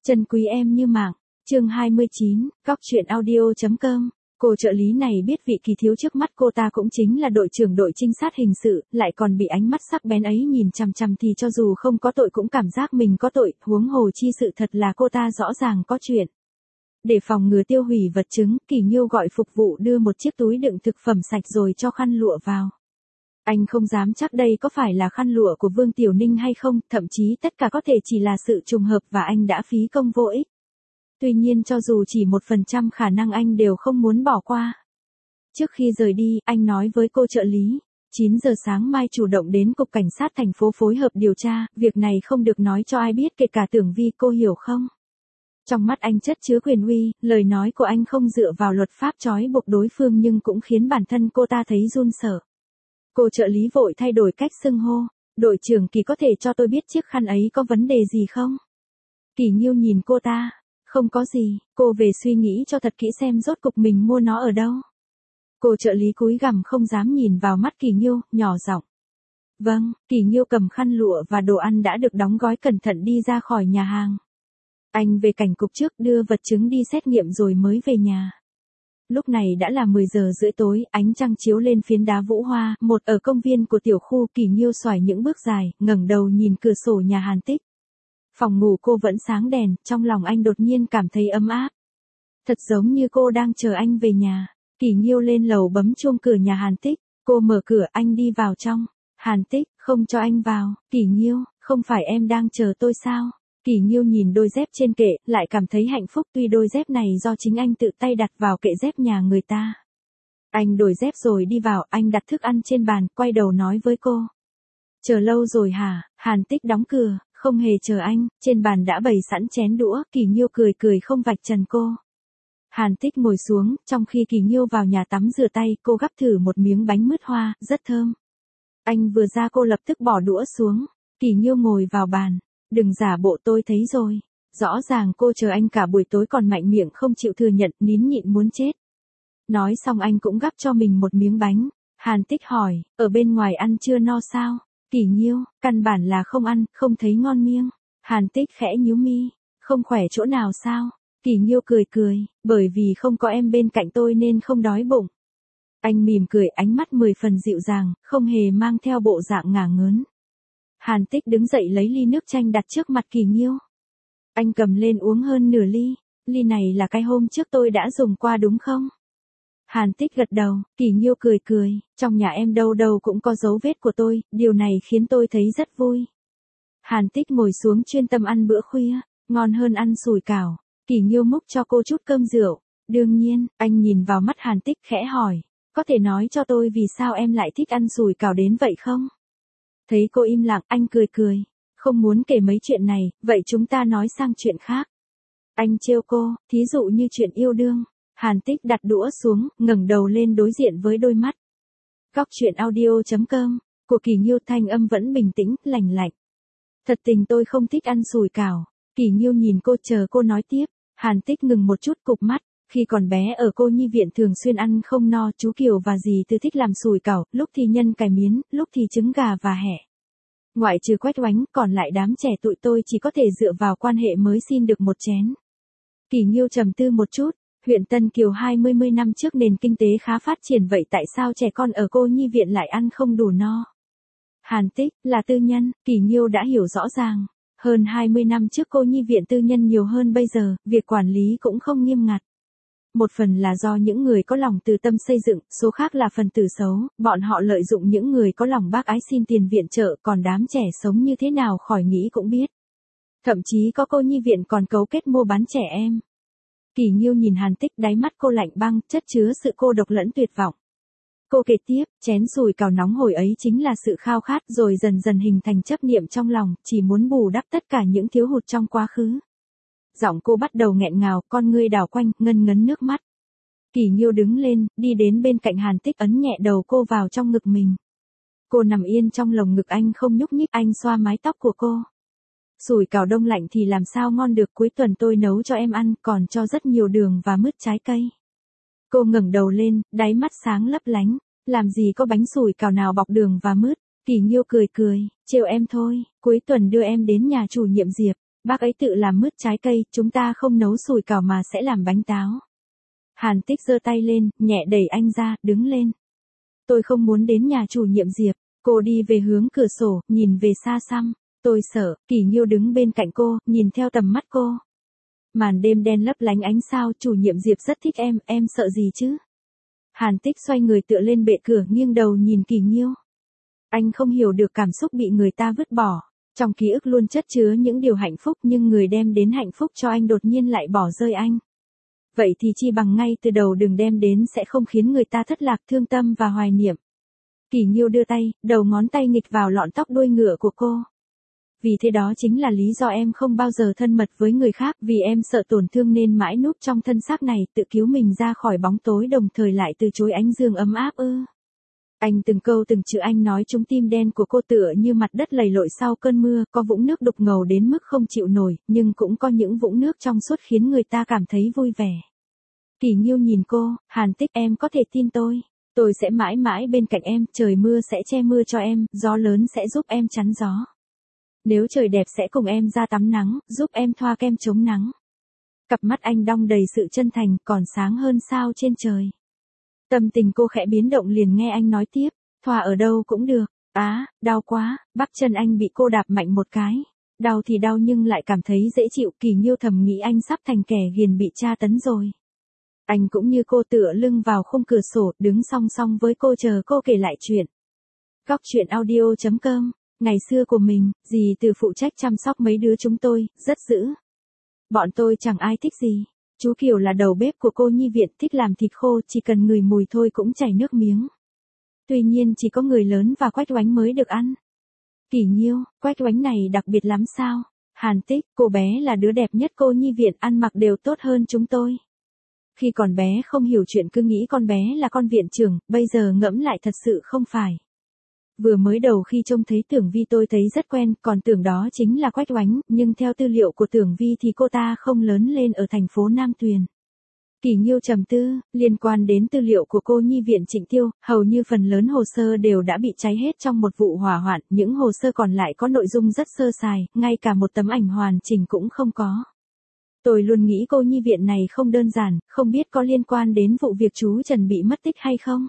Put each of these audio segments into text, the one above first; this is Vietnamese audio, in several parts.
Chân quý em như mạng. Chương 29, Góc truyện audio.com. Cô trợ lý này biết vị Kỳ Thiếu trước mắt cô ta cũng chính là đội trưởng đội trinh sát hình sự, lại còn bị ánh mắt sắc bén ấy nhìn chằm chằm thì cho dù không có tội cũng cảm giác mình có tội, huống hồ chi sự thật là cô ta rõ ràng có chuyện. Để phòng ngừa tiêu hủy vật chứng, Kỳ Nghiêu gọi phục vụ đưa một chiếc túi đựng thực phẩm sạch rồi cho khăn lụa vào. Anh không dám chắc đây có phải là khăn lụa của Vương Tiểu Ninh hay không, thậm chí tất cả có thể chỉ là sự trùng hợp và anh đã phí công vô ích. Tuy nhiên cho dù chỉ 1% khả năng anh đều không muốn bỏ qua. Trước khi rời đi, anh nói với cô trợ lý, 9 giờ sáng mai chủ động đến cục cảnh sát thành phố phối hợp điều tra, việc này không được nói cho ai biết kể cả Tưởng Vi, cô hiểu không? Trong mắt anh chất chứa quyền uy, lời nói của anh không dựa vào luật pháp trói buộc đối phương nhưng cũng khiến bản thân cô ta thấy run sợ. Cô trợ lý vội thay đổi cách xưng hô, đội trưởng Kỳ có thể cho tôi biết chiếc khăn ấy có vấn đề gì không? Kỳ Nghiêu nhìn cô ta, không có gì, cô về suy nghĩ cho thật kỹ xem rốt cục mình mua nó ở đâu. Cô trợ lý cúi gằm không dám nhìn vào mắt Kỳ Nghiêu, nhỏ giọng. Vâng, Kỳ Nghiêu cầm khăn lụa và đồ ăn đã được đóng gói cẩn thận đi ra khỏi nhà hàng. Anh về cảnh cục trước đưa vật chứng đi xét nghiệm rồi mới về nhà. Lúc này đã là 10 giờ rưỡi tối, ánh trăng chiếu lên phiến đá Vũ Hoa, một ở công viên của tiểu khu. Kỳ Nghiêu xoải những bước dài, ngẩng đầu nhìn cửa sổ nhà Hàn Tích. Phòng ngủ cô vẫn sáng đèn, trong lòng anh đột nhiên cảm thấy ấm áp. Thật giống như cô đang chờ anh về nhà. Kỳ Nghiêu lên lầu bấm chuông cửa nhà Hàn Tích, cô mở cửa, anh đi vào trong. Hàn Tích, không cho anh vào. Kỳ Nghiêu, không phải em đang chờ tôi sao? Kỳ Nghiêu nhìn đôi dép trên kệ, lại cảm thấy hạnh phúc tuy đôi dép này do chính anh tự tay đặt vào kệ dép nhà người ta. Anh đổi dép rồi đi vào, anh đặt thức ăn trên bàn, quay đầu nói với cô. Chờ lâu rồi hả? Hàn Tích đóng cửa, không hề chờ anh, trên bàn đã bày sẵn chén đũa. Kỳ Nghiêu cười cười không vạch trần cô. Hàn Tích ngồi xuống, trong khi Kỳ Nghiêu vào nhà tắm rửa tay, cô gắp thử một miếng bánh mứt hoa, rất thơm. Anh vừa ra cô lập tức bỏ đũa xuống. Kỳ Nghiêu ngồi vào bàn. Đừng giả bộ, tôi thấy rồi. Rõ ràng cô chờ anh cả buổi tối còn mạnh miệng không chịu thừa nhận, nín nhịn muốn chết. Nói xong anh cũng gắp cho mình một miếng bánh. Hàn Tích hỏi, ở bên ngoài ăn chưa no sao? Kỳ Nghiêu, căn bản là không ăn, không thấy ngon miệng. Hàn Tích khẽ nhíu mi, không khỏe chỗ nào sao? Kỳ Nghiêu cười cười, bởi vì không có em bên cạnh tôi nên không đói bụng. Anh mỉm cười, ánh mắt 10 phần dịu dàng, không hề mang theo bộ dạng ngả ngớn. Hàn Tích đứng dậy lấy ly nước chanh đặt trước mặt Kỳ Nghiêu. Anh cầm lên uống hơn nửa ly. Ly này là cái hôm trước tôi đã dùng qua đúng không? Hàn Tích gật đầu. Kỳ Nghiêu cười cười, trong nhà em đâu đâu cũng có dấu vết của tôi, điều này khiến tôi thấy rất vui. Hàn Tích ngồi xuống chuyên tâm ăn bữa khuya, ngon hơn ăn sủi cảo. Kỳ Nghiêu múc cho cô chút cơm rượu. Đương nhiên, anh nhìn vào mắt Hàn Tích khẽ hỏi, có thể nói cho tôi vì sao em lại thích ăn sủi cảo đến vậy không? Thấy cô im lặng, anh cười cười. Không muốn kể mấy chuyện này, vậy chúng ta nói sang chuyện khác. Anh trêu cô, thí dụ như chuyện yêu đương. Hàn Tích đặt đũa xuống, ngẩng đầu lên đối diện với đôi mắt. Góc truyện audio.com. Của Kỳ Nghiêu thanh âm vẫn bình tĩnh, lành lạnh. Thật tình tôi không thích ăn sủi cảo. Kỳ Nghiêu nhìn cô chờ cô nói tiếp. Hàn Tích ngừng một chút cụp mắt. Khi còn bé ở cô nhi viện thường xuyên ăn không no, chú Kiều và dì Tư thích làm sủi cảo, lúc thì nhân cải miến, lúc thì trứng gà và hẹ. Ngoại trừ Quách Oánh, còn lại đám trẻ tụi tôi chỉ có thể dựa vào quan hệ mới xin được một chén. Kỳ Nghiêu trầm tư một chút, huyện Tân Kiều 20 năm trước nền kinh tế khá phát triển, vậy tại sao trẻ con ở cô nhi viện lại ăn không đủ no? Hàn Tích, là tư nhân. Kỳ Nghiêu đã hiểu rõ ràng. Hơn 20 năm trước cô nhi viện tư nhân nhiều hơn bây giờ, việc quản lý cũng không nghiêm ngặt. Một phần là do những người có lòng từ tâm xây dựng, số khác là phần tử xấu, bọn họ lợi dụng những người có lòng bác ái xin tiền viện trợ, còn đám trẻ sống như thế nào khỏi nghĩ cũng biết. Thậm chí có cô nhi viện còn cấu kết mua bán trẻ em. Kỳ Nghiêu nhìn Hàn Tích, đáy mắt cô lạnh băng, chất chứa sự cô độc lẫn tuyệt vọng. Cô kể tiếp, chén sủi cảo nóng hổi ấy chính là sự khao khát rồi dần dần hình thành chấp niệm trong lòng, chỉ muốn bù đắp tất cả những thiếu hụt trong quá khứ. Giọng cô bắt đầu nghẹn ngào, con ngươi đảo quanh, ngân ngấn nước mắt. Kỳ Nghiêu đứng lên, đi đến bên cạnh Hàn Tích, ấn nhẹ đầu cô vào trong ngực mình. Cô nằm yên trong lồng ngực anh không nhúc nhích, anh xoa mái tóc của cô. Sủi cảo đông lạnh thì làm sao ngon được, cuối tuần tôi nấu cho em ăn, còn cho rất nhiều đường và mứt trái cây. Cô ngẩng đầu lên, đáy mắt sáng lấp lánh, làm gì có bánh sủi cảo nào bọc đường và mứt. Kỳ Nghiêu cười cười, trêu em thôi, cuối tuần đưa em đến nhà chủ nhiệm Diệp. Bác ấy tự làm mứt trái cây, chúng ta không nấu sủi cảo mà sẽ làm bánh táo. Hàn Tích giơ tay lên, nhẹ đẩy anh ra, đứng lên. Tôi không muốn đến nhà chủ nhiệm Diệp. Cô đi về hướng cửa sổ, nhìn về xa xăm. Tôi sợ. Kỷ Nghiêu đứng bên cạnh cô, nhìn theo tầm mắt cô. Màn đêm đen lấp lánh ánh sao, chủ nhiệm Diệp rất thích em sợ gì chứ? Hàn Tích xoay người tựa lên bệ cửa, nghiêng đầu nhìn Kỷ Nghiêu. Anh không hiểu được cảm xúc bị người ta vứt bỏ. Trong ký ức luôn chất chứa những điều hạnh phúc, nhưng người đem đến hạnh phúc cho anh đột nhiên lại bỏ rơi anh. Vậy thì chi bằng ngay từ đầu đừng đem đến, sẽ không khiến người ta thất lạc, thương tâm và hoài niệm. Kỷ Nghiêu đưa tay, đầu ngón tay nghịch vào lọn tóc đuôi ngựa của cô. Vì thế đó chính là lý do em không bao giờ thân mật với người khác, vì em sợ tổn thương nên mãi núp trong thân xác này, tự cứu mình ra khỏi bóng tối, đồng thời lại từ chối ánh dương ấm áp ư? Anh từng câu từng chữ anh nói trúng tim đen của cô, tựa như mặt đất lầy lội sau cơn mưa, có vũng nước đục ngầu đến mức không chịu nổi, nhưng cũng có những vũng nước trong suốt khiến người ta cảm thấy vui vẻ. Kỷ Nghiêu nhìn cô, Hàn Tích, em có thể tin tôi sẽ mãi mãi bên cạnh em, trời mưa sẽ che mưa cho em, gió lớn sẽ giúp em chắn gió. Nếu trời đẹp sẽ cùng em ra tắm nắng, giúp em thoa kem chống nắng. Cặp mắt anh đong đầy sự chân thành, còn sáng hơn sao trên trời. Tâm tình cô khẽ biến động, liền nghe anh nói tiếp, thoa ở đâu cũng được. Đau quá. Bắp chân anh bị cô đạp mạnh một cái. Đau thì đau nhưng lại cảm thấy dễ chịu. Kỷ Nghiêu thầm nghĩ anh sắp thành kẻ ghiền bị tra tấn rồi. Anh cũng như cô, tựa lưng vào khung cửa sổ, đứng song song với cô, chờ cô kể lại chuyện. Góc truyện audio.com. Ngày xưa của mình, dì Từ phụ trách chăm sóc mấy đứa chúng tôi, rất dữ. Bọn tôi chẳng ai thích gì. Chú Kiều là đầu bếp của cô nhi viện, thích làm thịt khô, chỉ cần ngửi mùi thôi cũng chảy nước miếng. Tuy nhiên chỉ có người lớn và Quách Oánh mới được ăn. Kỷ Nghiêu, Quách Oánh này đặc biệt lắm sao? Hàn Tích, cô bé là đứa đẹp nhất cô nhi viện, ăn mặc đều tốt hơn chúng tôi. Khi còn bé không hiểu chuyện, cứ nghĩ con bé là con viện trưởng, bây giờ ngẫm lại thật sự không phải. Vừa mới đầu khi trông thấy Tưởng Vi tôi thấy rất quen, còn tưởng đó chính là Quách Oánh, nhưng theo tư liệu của Tưởng Vi thì cô ta không lớn lên ở thành phố Nam Tuyền. Kỷ Nghiêu trầm tư, liên quan đến tư liệu của cô nhi viện Trịnh Tiêu, hầu như phần lớn hồ sơ đều đã bị cháy hết trong một vụ hỏa hoạn, những hồ sơ còn lại có nội dung rất sơ sài, ngay cả một tấm ảnh hoàn chỉnh cũng không có. Tôi luôn nghĩ cô nhi viện này không đơn giản, không biết có liên quan đến vụ việc chú Trần bị mất tích hay không?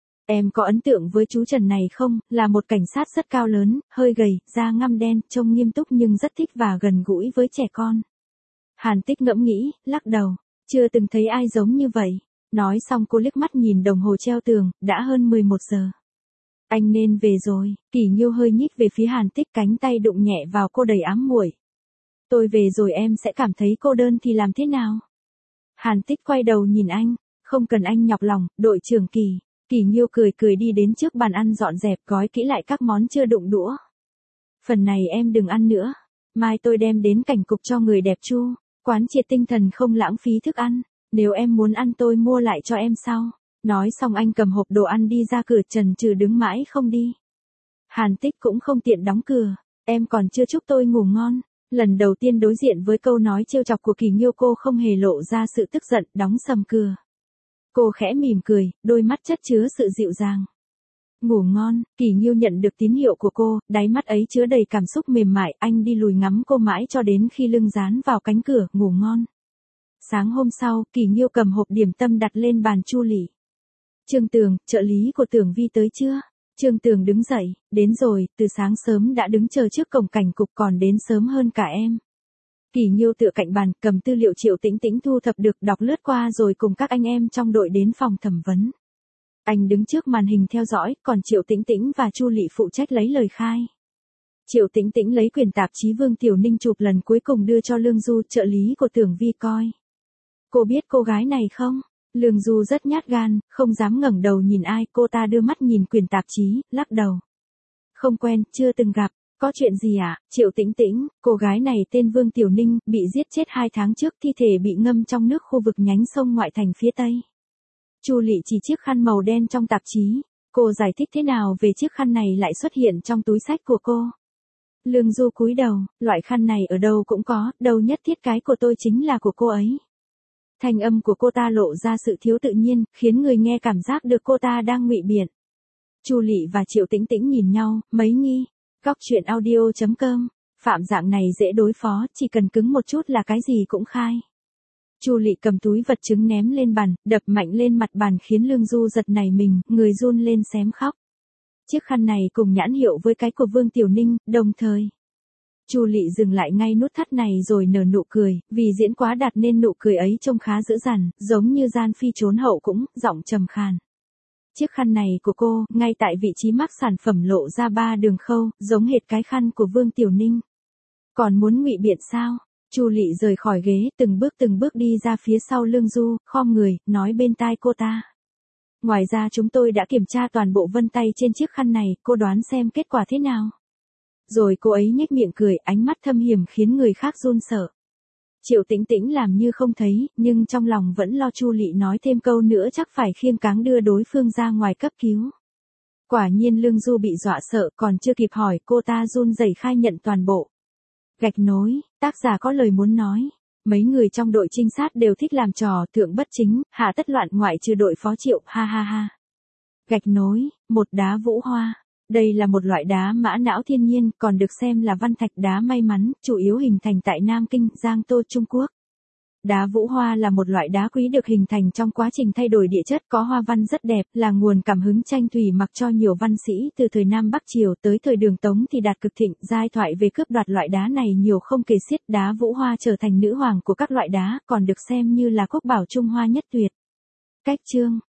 Em có ấn tượng với chú Trần này không? Là một cảnh sát rất cao lớn, hơi gầy, da ngăm đen, trông nghiêm túc nhưng rất thích và gần gũi với trẻ con. Hàn Tích ngẫm nghĩ, lắc đầu, chưa từng thấy ai giống như vậy. Nói xong cô liếc mắt nhìn đồng hồ treo tường, đã hơn 11 giờ. Anh nên về rồi. Kỷ Nghiêu hơi nhích về phía Hàn Tích, cánh tay đụng nhẹ vào cô đầy ám muội. Tôi về rồi em sẽ cảm thấy cô đơn thì làm thế nào? Hàn Tích quay đầu nhìn anh, không cần anh nhọc lòng, đội trưởng Kỷ. Kỷ Nghiêu cười cười đi đến trước bàn ăn, dọn dẹp gói kỹ lại các món chưa đụng đũa. Phần này em đừng ăn nữa, mai tôi đem đến cảnh cục cho người đẹp Chu, quán triệt tinh thần không lãng phí thức ăn, nếu em muốn ăn tôi mua lại cho em sau. Nói xong anh cầm hộp đồ ăn đi ra cửa, chần chừ đứng mãi không đi. Hàn Tích cũng không tiện đóng cửa, em còn chưa chúc tôi ngủ ngon. Lần đầu tiên đối diện với câu nói trêu chọc của Kỷ Nghiêu, cô không hề lộ ra sự tức giận, đóng sầm cửa. Cô khẽ mỉm cười, đôi mắt chất chứa sự dịu dàng. Ngủ ngon. Kỷ Nghiêu nhận được tín hiệu của cô, đáy mắt ấy chứa đầy cảm xúc mềm mại, anh đi lùi ngắm cô mãi cho đến khi lưng dán vào cánh cửa, ngủ ngon. Sáng hôm sau, Kỷ Nghiêu cầm hộp điểm tâm đặt lên bàn Chu Lỷ. Trương Tường, trợ lý của Tưởng Vi tới chưa? Trương Tường đứng dậy, đến rồi, từ sáng sớm đã đứng chờ trước cổng cảnh cục, còn đến sớm hơn cả em. Kỷ Nghiêu tựa cạnh bàn, cầm tư liệu Triệu Tĩnh Tĩnh thu thập được, đọc lướt qua rồi cùng các anh em trong đội đến phòng thẩm vấn. Anh đứng trước màn hình theo dõi, còn Triệu Tĩnh Tĩnh và Chu Lỷ phụ trách lấy lời khai. Triệu Tĩnh Tĩnh lấy quyển tạp chí Vương Tiểu Ninh chụp lần cuối cùng đưa cho Lương Du, trợ lý của Tưởng Vi coi. Cô biết cô gái này không? Lương Du rất nhát gan, không dám ngẩng đầu nhìn ai, cô ta đưa mắt nhìn quyển tạp chí, lắc đầu. Không quen, chưa từng gặp. Có chuyện gì ạ? Triệu Tĩnh Tĩnh, cô gái này tên Vương Tiểu Ninh, bị giết chết 2 tháng trước, thi thể bị ngâm trong nước khu vực nhánh sông ngoại thành phía Tây. Chu Lỷ chỉ chiếc khăn màu đen trong tạp chí. Cô giải thích thế nào về chiếc khăn này lại xuất hiện trong túi xách của cô? Lương Du cúi đầu, loại khăn này ở đâu cũng có, đâu nhất thiết cái của tôi chính là của cô ấy. Thanh âm của cô ta lộ ra sự thiếu tự nhiên, khiến người nghe cảm giác được cô ta đang ngụy biện. Chu Lỷ và Triệu Tĩnh Tĩnh nhìn nhau, mấy nghi. Góc truyện audio.com Phạm dạng này dễ đối phó, chỉ cần cứng một chút là cái gì cũng khai. Chu Lệ cầm túi vật chứng ném lên bàn, đập mạnh lên mặt bàn khiến Lương Du giật nảy mình, người run lên xém khóc. Chiếc khăn này cùng nhãn hiệu với cái của Vương Tiểu Ninh, đồng thời. Chu Lệ dừng lại ngay nút thắt này rồi nở nụ cười, vì diễn quá đạt nên nụ cười ấy trông khá dữ dằn, giống như gian phi trốn hậu cũng, giọng trầm khàn. Chiếc khăn này của cô, ngay tại vị trí mác sản phẩm lộ ra 3 đường khâu, giống hệt cái khăn của Vương Tiểu Ninh. Còn muốn ngụy biện sao? Chu Lệ rời khỏi ghế, từng bước đi ra phía sau Lương Du, khom người, nói bên tai cô ta. Ngoài ra chúng tôi đã kiểm tra toàn bộ vân tay trên chiếc khăn này, cô đoán xem kết quả thế nào? Rồi cô ấy nhếch miệng cười, ánh mắt thâm hiểm khiến người khác run sợ. Triệu Tĩnh Tĩnh làm như không thấy, nhưng trong lòng vẫn lo Chu Lệ nói thêm câu nữa chắc phải khiêng cáng đưa đối phương ra ngoài cấp cứu. Quả nhiên Lương Du bị dọa sợ, còn chưa kịp hỏi, cô ta run rẩy khai nhận toàn bộ. Gạch nối, tác giả có lời muốn nói. Mấy người trong đội trinh sát đều thích làm trò thượng bất chính, hạ tất loạn ngoại trừ đội phó Triệu, ha ha ha. Gạch nối, một đá vũ hoa. Đây là một loại đá mã não thiên nhiên, còn được xem là văn thạch đá may mắn, chủ yếu hình thành tại Nam Kinh, Giang Tô, Trung Quốc. Đá vũ hoa là một loại đá quý được hình thành trong quá trình thay đổi địa chất, có hoa văn rất đẹp, là nguồn cảm hứng tranh thủy mặc cho nhiều văn sĩ từ thời Nam Bắc Triều tới thời Đường Tống thì đạt cực thịnh. Giai thoại về cướp đoạt loại đá này nhiều không kể xiết. Đá vũ hoa trở thành nữ hoàng của các loại đá, còn được xem như là quốc bảo Trung Hoa nhất tuyệt. Cách chương